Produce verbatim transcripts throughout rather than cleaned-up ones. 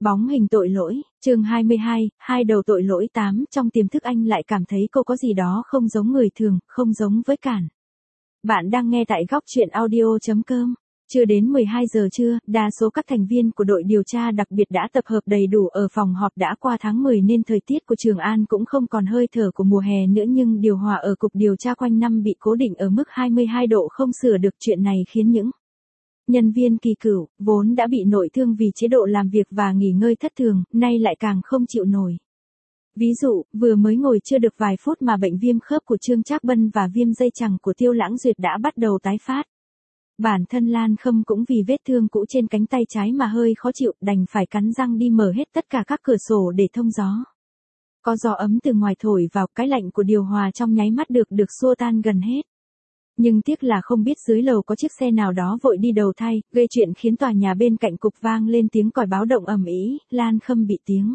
Bóng hình tội lỗi, chương hai mươi hai, hai đầu tội lỗi tám. Trong tiềm thức anh lại cảm thấy cô có gì đó không giống người thường, không giống với Cản. Bạn đang nghe tại góc truyện audio chấm com. Chưa đến mười hai giờ trưa, đa số các thành viên của đội điều tra đặc biệt đã tập hợp đầy đủ ở phòng họp. Đã qua tháng mười nên thời tiết của Trường An cũng không còn hơi thở của mùa hè nữa, nhưng điều hòa ở cục điều tra quanh năm bị cố định ở mức hai mươi hai độ không sửa được. Chuyện này khiến những nhân viên kỳ cựu, vốn đã bị nội thương vì chế độ làm việc và nghỉ ngơi thất thường, nay lại càng không chịu nổi. Ví dụ, vừa mới ngồi chưa được vài phút mà bệnh viêm khớp của Trương Trác Bân và viêm dây chằng của Tiêu Lãng Duyệt đã bắt đầu tái phát. Bản thân Lan Khâm cũng vì vết thương cũ trên cánh tay trái mà hơi khó chịu, đành phải cắn răng đi mở hết tất cả các cửa sổ để thông gió. Có gió ấm từ ngoài thổi vào, cái lạnh của điều hòa trong nháy mắt được được xua tan gần hết. Nhưng tiếc là không biết dưới lầu có chiếc xe nào đó vội đi đầu thai, gây chuyện khiến tòa nhà bên cạnh cục vang lên tiếng còi báo động ầm ĩ. Lan Khâm bị tiếng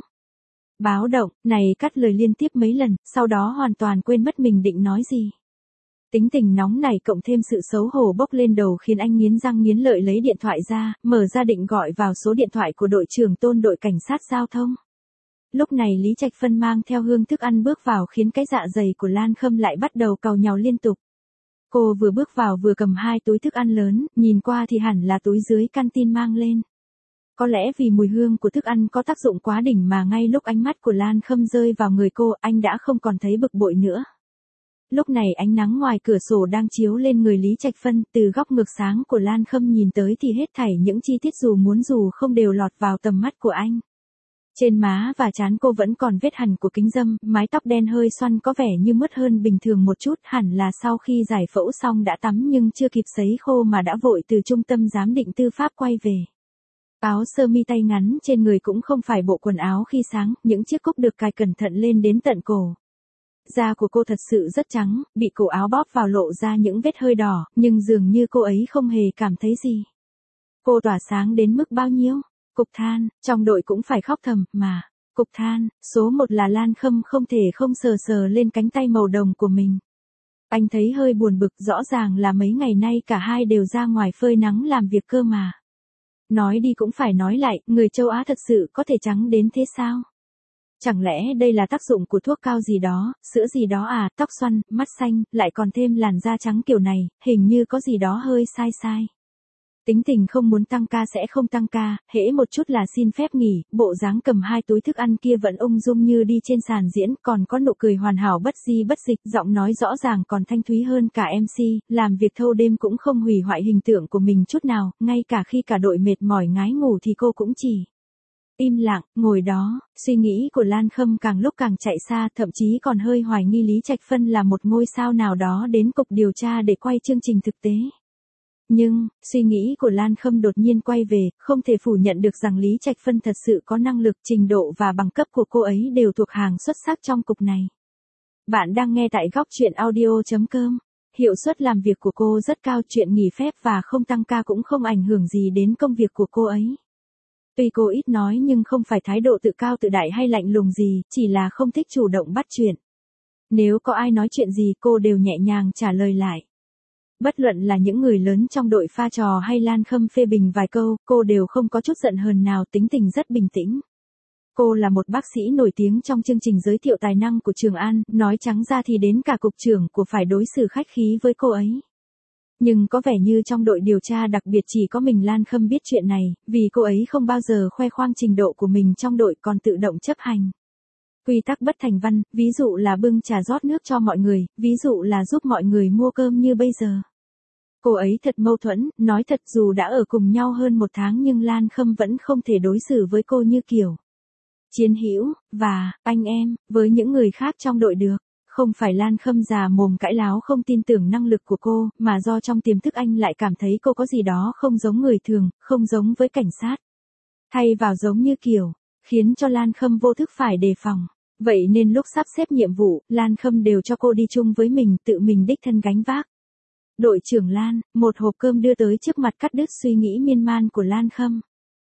báo động này cắt lời liên tiếp mấy lần, sau đó hoàn toàn quên mất mình định nói gì. Tính tình nóng này cộng thêm sự xấu hổ bốc lên đầu khiến anh nghiến răng nghiến lợi lấy điện thoại ra, mở ra định gọi vào số điện thoại của đội trưởng Tôn đội cảnh sát giao thông. Lúc này Lý Trạch Phân mang theo hương thức ăn bước vào khiến cái dạ dày của Lan Khâm lại bắt đầu càu nhàu liên tục. Cô vừa bước vào vừa cầm hai túi thức ăn lớn, nhìn qua thì hẳn là túi dưới canteen mang lên. Có lẽ vì mùi hương của thức ăn có tác dụng quá đỉnh mà ngay lúc ánh mắt của Lan Khâm rơi vào người cô, anh đã không còn thấy bực bội nữa. Lúc này ánh nắng ngoài cửa sổ đang chiếu lên người Lý Trạch Phân, từ góc ngược sáng của Lan Khâm nhìn tới thì hết thảy những chi tiết dù muốn dù không đều lọt vào tầm mắt của anh. Trên má và trán cô vẫn còn vết hằn của kính râm, mái tóc đen hơi xoăn có vẻ như mướt hơn bình thường một chút, hẳn là sau khi giải phẫu xong đã tắm nhưng chưa kịp sấy khô mà đã vội từ trung tâm giám định tư pháp quay về. Áo sơ mi tay ngắn trên người cũng không phải bộ quần áo khi sáng, những chiếc cúc được cài cẩn thận lên đến tận cổ. Da của cô thật sự rất trắng, bị cổ áo bóp vào lộ ra những vết hơi đỏ, nhưng dường như cô ấy không hề cảm thấy gì. Cô tỏa sáng đến mức bao nhiêu? Cục than, trong đội cũng phải khóc thầm, mà. Cục than, số một là Lan Khâm không thể không sờ sờ lên cánh tay màu đồng của mình. Anh thấy hơi buồn bực, rõ ràng là mấy ngày nay cả hai đều ra ngoài phơi nắng làm việc cơ mà. Nói đi cũng phải nói lại, người châu Á thật sự có thể trắng đến thế sao? Chẳng lẽ đây là tác dụng của thuốc cao gì đó, sữa gì đó à, tóc xoăn, mắt xanh, lại còn thêm làn da trắng kiểu này, hình như có gì đó hơi sai sai. Tính tình không muốn tăng ca sẽ không tăng ca, hễ một chút là xin phép nghỉ, bộ dáng cầm hai túi thức ăn kia vẫn ung dung như đi trên sàn diễn, còn có nụ cười hoàn hảo bất di bất dịch, giọng nói rõ ràng còn thanh thúy hơn cả em xê, làm việc thâu đêm cũng không hủy hoại hình tượng của mình chút nào, ngay cả khi cả đội mệt mỏi ngái ngủ thì cô cũng chỉ im lặng, ngồi đó. Suy nghĩ của Lan Khâm càng lúc càng chạy xa, thậm chí còn hơi hoài nghi Lý Trạch Phân là một ngôi sao nào đó đến cục điều tra để quay chương trình thực tế. Nhưng, suy nghĩ của Lan Khâm đột nhiên quay về, không thể phủ nhận được rằng Lý Trạch Phân thật sự có năng lực, trình độ và bằng cấp của cô ấy đều thuộc hàng xuất sắc trong cục này. Bạn đang nghe tại góc truyện audio chấm com. Hiệu suất làm việc của cô rất cao, chuyện nghỉ phép và không tăng ca cũng không ảnh hưởng gì đến công việc của cô ấy. Tuy cô ít nói nhưng không phải thái độ tự cao tự đại hay lạnh lùng gì, chỉ là không thích chủ động bắt chuyện. Nếu có ai nói chuyện gì cô đều nhẹ nhàng trả lời lại. Bất luận là những người lớn trong đội pha trò hay Lan Khâm phê bình vài câu, cô đều không có chút giận hờn nào, tính tình rất bình tĩnh. Cô là một bác sĩ nổi tiếng trong chương trình giới thiệu tài năng của Trường An, nói trắng ra thì đến cả cục trưởng của phải đối xử khách khí với cô ấy. Nhưng có vẻ như trong đội điều tra đặc biệt chỉ có mình Lan Khâm biết chuyện này, vì cô ấy không bao giờ khoe khoang trình độ của mình trong đội, còn tự động chấp hành quy tắc bất thành văn, ví dụ là bưng trà rót nước cho mọi người, ví dụ là giúp mọi người mua cơm như bây giờ. Cô ấy thật mâu thuẫn, nói thật dù đã ở cùng nhau hơn một tháng nhưng Lan Khâm vẫn không thể đối xử với cô như kiểu chiến hữu và anh em với những người khác trong đội được. Không phải Lan Khâm già mồm cãi láo không tin tưởng năng lực của cô, mà do trong tiềm thức anh lại cảm thấy cô có gì đó không giống người thường, không giống với cảnh sát. Thay vào giống như kiểu, khiến cho Lan Khâm vô thức phải đề phòng. Vậy nên lúc sắp xếp nhiệm vụ, Lan Khâm đều cho cô đi chung với mình, tự mình đích thân gánh vác. Đội trưởng Lan, một hộp cơm đưa tới trước mặt cắt đứt suy nghĩ miên man của Lan Khâm.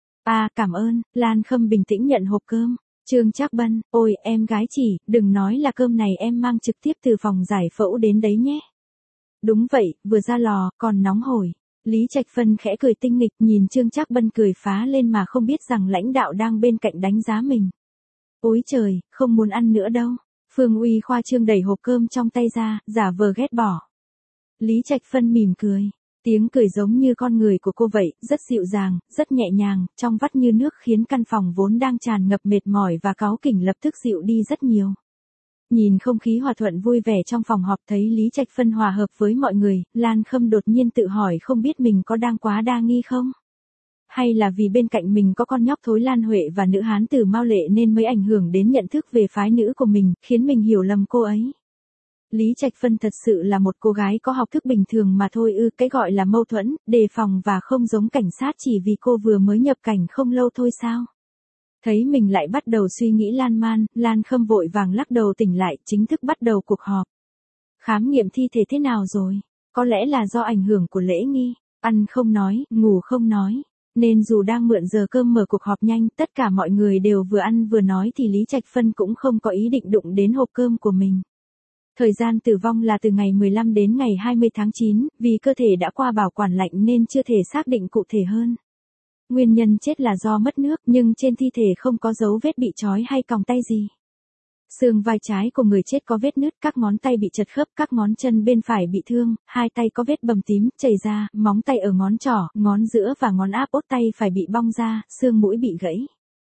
À, cảm ơn. Lan Khâm bình tĩnh nhận hộp cơm. Trương Trác Bân, ôi em gái chỉ, đừng nói là cơm này em mang trực tiếp từ phòng giải phẫu đến đấy nhé. Đúng vậy, vừa ra lò, còn nóng hổi. Lý Trạch Phân khẽ cười tinh nghịch nhìn Trương Trác Bân cười phá lên mà không biết rằng lãnh đạo đang bên cạnh đánh giá mình. Ôi trời, không muốn ăn nữa đâu. Phương Uy khoa trương đẩy hộp cơm trong tay ra, giả vờ ghét bỏ. Lý Trạch Phân mỉm cười. Tiếng cười giống như con người của cô vậy, rất dịu dàng, rất nhẹ nhàng, trong vắt như nước khiến căn phòng vốn đang tràn ngập mệt mỏi và cáu kỉnh lập tức dịu đi rất nhiều. Nhìn không khí hòa thuận vui vẻ trong phòng họp thấy Lý Trạch Phân hòa hợp với mọi người, Lan Khâm đột nhiên tự hỏi không biết mình có đang quá đa nghi không? Hay là vì bên cạnh mình có con nhóc thối Lan Huệ và nữ hán tử Mao Lệ nên mới ảnh hưởng đến nhận thức về phái nữ của mình, khiến mình hiểu lầm cô ấy. Lý Trạch Phân thật sự là một cô gái có học thức bình thường mà thôi ư, cái gọi là mâu thuẫn, đề phòng và không giống cảnh sát chỉ vì cô vừa mới nhập cảnh không lâu thôi sao? Thấy mình lại bắt đầu suy nghĩ lan man, Lan Khâm vội vàng lắc đầu tỉnh lại, chính thức bắt đầu cuộc họp. Khám nghiệm thi thể thế nào rồi? Có lẽ là do ảnh hưởng của lễ nghi, ăn không nói, ngủ không nói. Nên dù đang mượn giờ cơm mở cuộc họp nhanh, tất cả mọi người đều vừa ăn vừa nói thì Lý Trạch Phân cũng không có ý định đụng đến hộp cơm của mình. Thời gian tử vong là từ ngày mười lăm đến ngày hai mươi tháng chín, vì cơ thể đã qua bảo quản lạnh nên chưa thể xác định cụ thể hơn. Nguyên nhân chết là do mất nước, nhưng trên thi thể không có dấu vết bị trói hay còng tay gì. Xương vai trái của người chết có vết nứt, các ngón tay bị chật khớp, các ngón chân bên phải bị thương, hai tay có vết bầm tím, chảy ra, móng tay ở ngón trỏ, ngón giữa và ngón áp út tay phải bị bong ra, xương mũi bị gãy.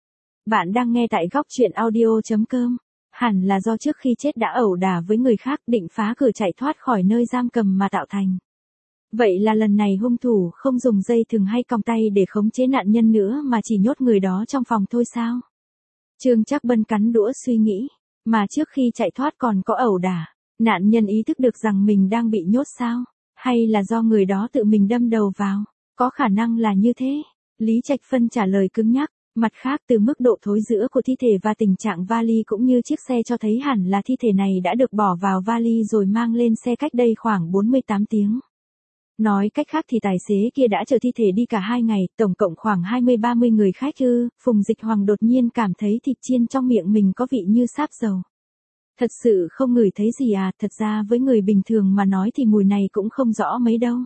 Bạn đang nghe tại góc truyện audio chấm com. Hẳn là do trước khi chết đã ẩu đả với người khác định phá cửa chạy thoát khỏi nơi giam cầm mà tạo thành. Vậy là lần này hung thủ không dùng dây thừng hay còng tay để khống chế nạn nhân nữa mà chỉ nhốt người đó trong phòng thôi sao? Trương Trác Bân cắn đũa suy nghĩ, mà trước khi chạy thoát còn có ẩu đả, nạn nhân ý thức được rằng mình đang bị nhốt sao? Hay là do người đó tự mình đâm đầu vào? Có khả năng là như thế. Lý Trạch Phân trả lời cứng nhắc. Mặt khác từ mức độ thối rữa của thi thể và tình trạng vali cũng như chiếc xe cho thấy hẳn là thi thể này đã được bỏ vào vali rồi mang lên xe cách đây khoảng bốn mươi tám tiếng. Nói cách khác thì tài xế kia đã chở thi thể đi cả hai ngày, tổng cộng khoảng hai mươi ba mươi người khách ư. Phùng Dịch Hoàng đột nhiên cảm thấy thịt chiên trong miệng mình có vị như sáp dầu. Thật sự không ngửi thấy gì à, thật ra với người bình thường mà nói thì mùi này cũng không rõ mấy đâu.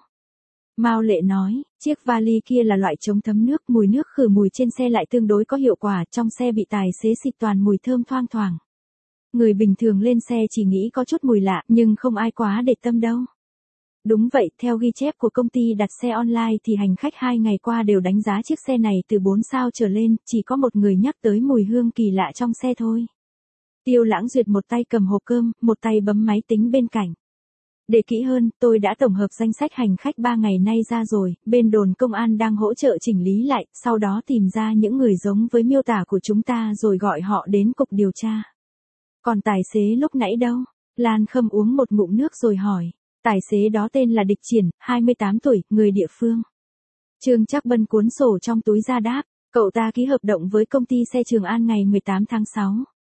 Mao Lệ nói, chiếc vali kia là loại chống thấm nước, mùi nước khử mùi trên xe lại tương đối có hiệu quả, trong xe bị tài xế xịt toàn mùi thơm thoang thoảng. Người bình thường lên xe chỉ nghĩ có chút mùi lạ, nhưng không ai quá để tâm đâu. Đúng vậy, theo ghi chép của công ty đặt xe online thì hành khách hai ngày qua đều đánh giá chiếc xe này từ bốn sao trở lên, chỉ có một người nhắc tới mùi hương kỳ lạ trong xe thôi. Tiêu Lãng Duyệt một tay cầm hộp cơm, một tay bấm máy tính bên cạnh. Để kỹ hơn, tôi đã tổng hợp danh sách hành khách ba ngày nay ra rồi, bên đồn công an đang hỗ trợ chỉnh lý lại, sau đó tìm ra những người giống với miêu tả của chúng ta rồi gọi họ đến cục điều tra. Còn tài xế lúc nãy đâu? Lan Khâm uống một ngụm nước rồi hỏi. Tài xế đó tên là Địch Triển, hai mươi tám tuổi, người địa phương. Trương Trác Bân cuốn sổ trong túi ra đáp, cậu ta ký hợp đồng với công ty xe Trường An ngày mười tám tháng sáu.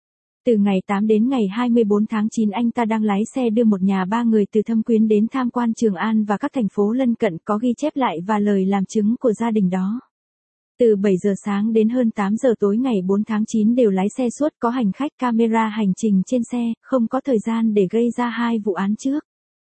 Từ ngày tám đến ngày hai mươi bốn tháng chín anh ta đang lái xe đưa một nhà ba người từ Thâm Quyến đến tham quan Trường An và các thành phố lân cận, có ghi chép lại và lời làm chứng của gia đình đó. Từ bảy giờ sáng đến hơn tám giờ tối ngày bốn tháng chín đều lái xe suốt, có hành khách camera hành trình trên xe, không có thời gian để gây ra hai vụ án trước.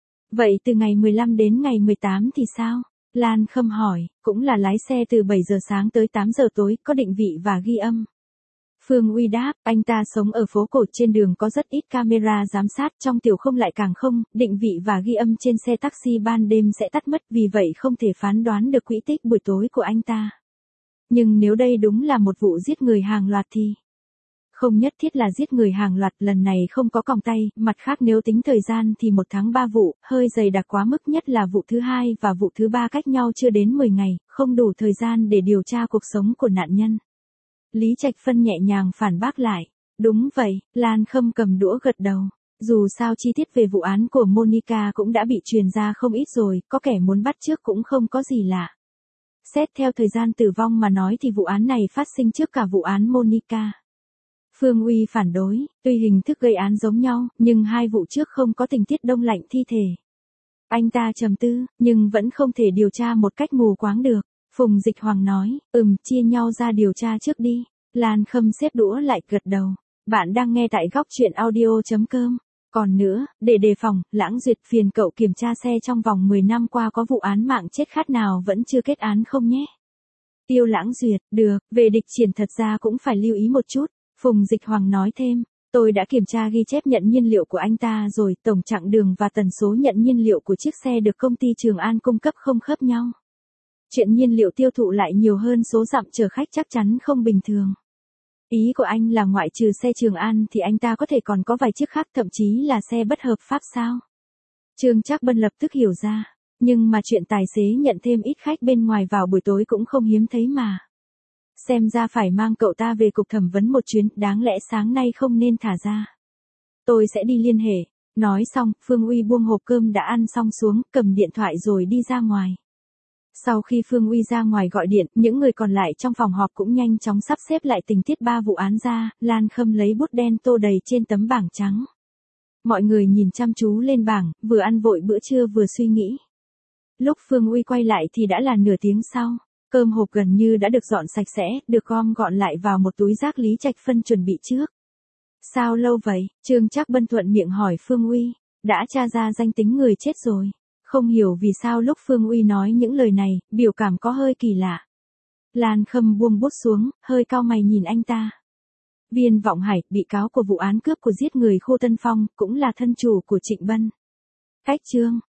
Vậy từ ngày mười lăm đến ngày mười tám thì sao? Lan Khâm hỏi, cũng là lái xe từ bảy giờ sáng tới tám giờ tối, có định vị và ghi âm. Phương Uy đáp, anh ta sống ở phố cổ, trên đường có rất ít camera giám sát, trong tiểu không lại càng không, định vị và ghi âm trên xe taxi ban đêm sẽ tắt mất, vì vậy không thể phán đoán được quỹ tích buổi tối của anh ta. Nhưng nếu đây đúng là một vụ giết người hàng loạt thì... Không nhất thiết là giết người hàng loạt, lần này không có còng tay, mặt khác nếu tính thời gian thì một tháng ba vụ, hơi dày đặc quá mức, nhất là vụ thứ hai và vụ thứ ba cách nhau chưa đến mười ngày, không đủ thời gian để điều tra cuộc sống của nạn nhân. Lý Trạch Phân nhẹ nhàng phản bác lại. Đúng vậy, Lan Khâm cầm đũa gật đầu. Dù sao chi tiết về vụ án của Monica cũng đã bị truyền ra không ít rồi, có kẻ muốn bắt chước cũng không có gì lạ. Xét theo thời gian tử vong mà nói thì vụ án này phát sinh trước cả vụ án Monica. Phương Uy phản đối, tuy hình thức gây án giống nhau, nhưng hai vụ trước không có tình tiết đông lạnh thi thể. Anh ta trầm tư, nhưng vẫn không thể điều tra một cách mù quáng được. Phùng Dịch Hoàng nói, ừm, chia nhau ra điều tra trước đi. Lan Khâm xếp đũa lại gật đầu. Bạn đang nghe tại góc truyện audio chấm com. Còn nữa, để đề phòng, Lãng Duyệt phiền cậu kiểm tra xe trong vòng mười năm qua có vụ án mạng chết khát nào vẫn chưa kết án không nhé. Tiêu Lãng Duyệt, được, về địch triển thật ra cũng phải lưu ý một chút. Phùng Dịch Hoàng nói thêm, tôi đã kiểm tra ghi chép nhận nhiên liệu của anh ta rồi, tổng chặng đường và tần số nhận nhiên liệu của chiếc xe được công ty Trường An cung cấp không khớp nhau. Chuyện nhiên liệu tiêu thụ lại nhiều hơn số dặm chở khách chắc chắn không bình thường. Ý của anh là ngoại trừ xe Trường An thì anh ta có thể còn có vài chiếc khác, thậm chí là xe bất hợp pháp sao? Trương Trác Bân lập tức hiểu ra, nhưng mà chuyện tài xế nhận thêm ít khách bên ngoài vào buổi tối cũng không hiếm thấy mà. Xem ra phải mang cậu ta về cục thẩm vấn một chuyến, đáng lẽ sáng nay không nên thả ra. Tôi sẽ đi liên hệ. Nói xong, Phương Uy buông hộp cơm đã ăn xong xuống, cầm điện thoại rồi đi ra ngoài. Sau khi Phương Uy ra ngoài gọi điện, những người còn lại trong phòng họp cũng nhanh chóng sắp xếp lại tình tiết ba vụ án ra, Lan Khâm lấy bút đen tô đầy trên tấm bảng trắng. Mọi người nhìn chăm chú lên bảng, vừa ăn vội bữa trưa vừa suy nghĩ. Lúc Phương Uy quay lại thì đã là nửa tiếng sau, cơm hộp gần như đã được dọn sạch sẽ, được gom gọn lại vào một túi rác Lý Trạch Phân chuẩn bị trước. Sao lâu vậy? Trương Trác Bân thuận miệng hỏi Phương Uy, đã tra ra danh tính người chết rồi. Không hiểu vì sao lúc Phương Uy nói những lời này, biểu cảm có hơi kỳ lạ. Lan Khâm buông bút xuống, hơi cau mày nhìn anh ta. Viên Vọng Hải, bị cáo của vụ án cướp của giết người Khu Tân Phong, cũng là thân chủ của Trịnh Bân. Cách chương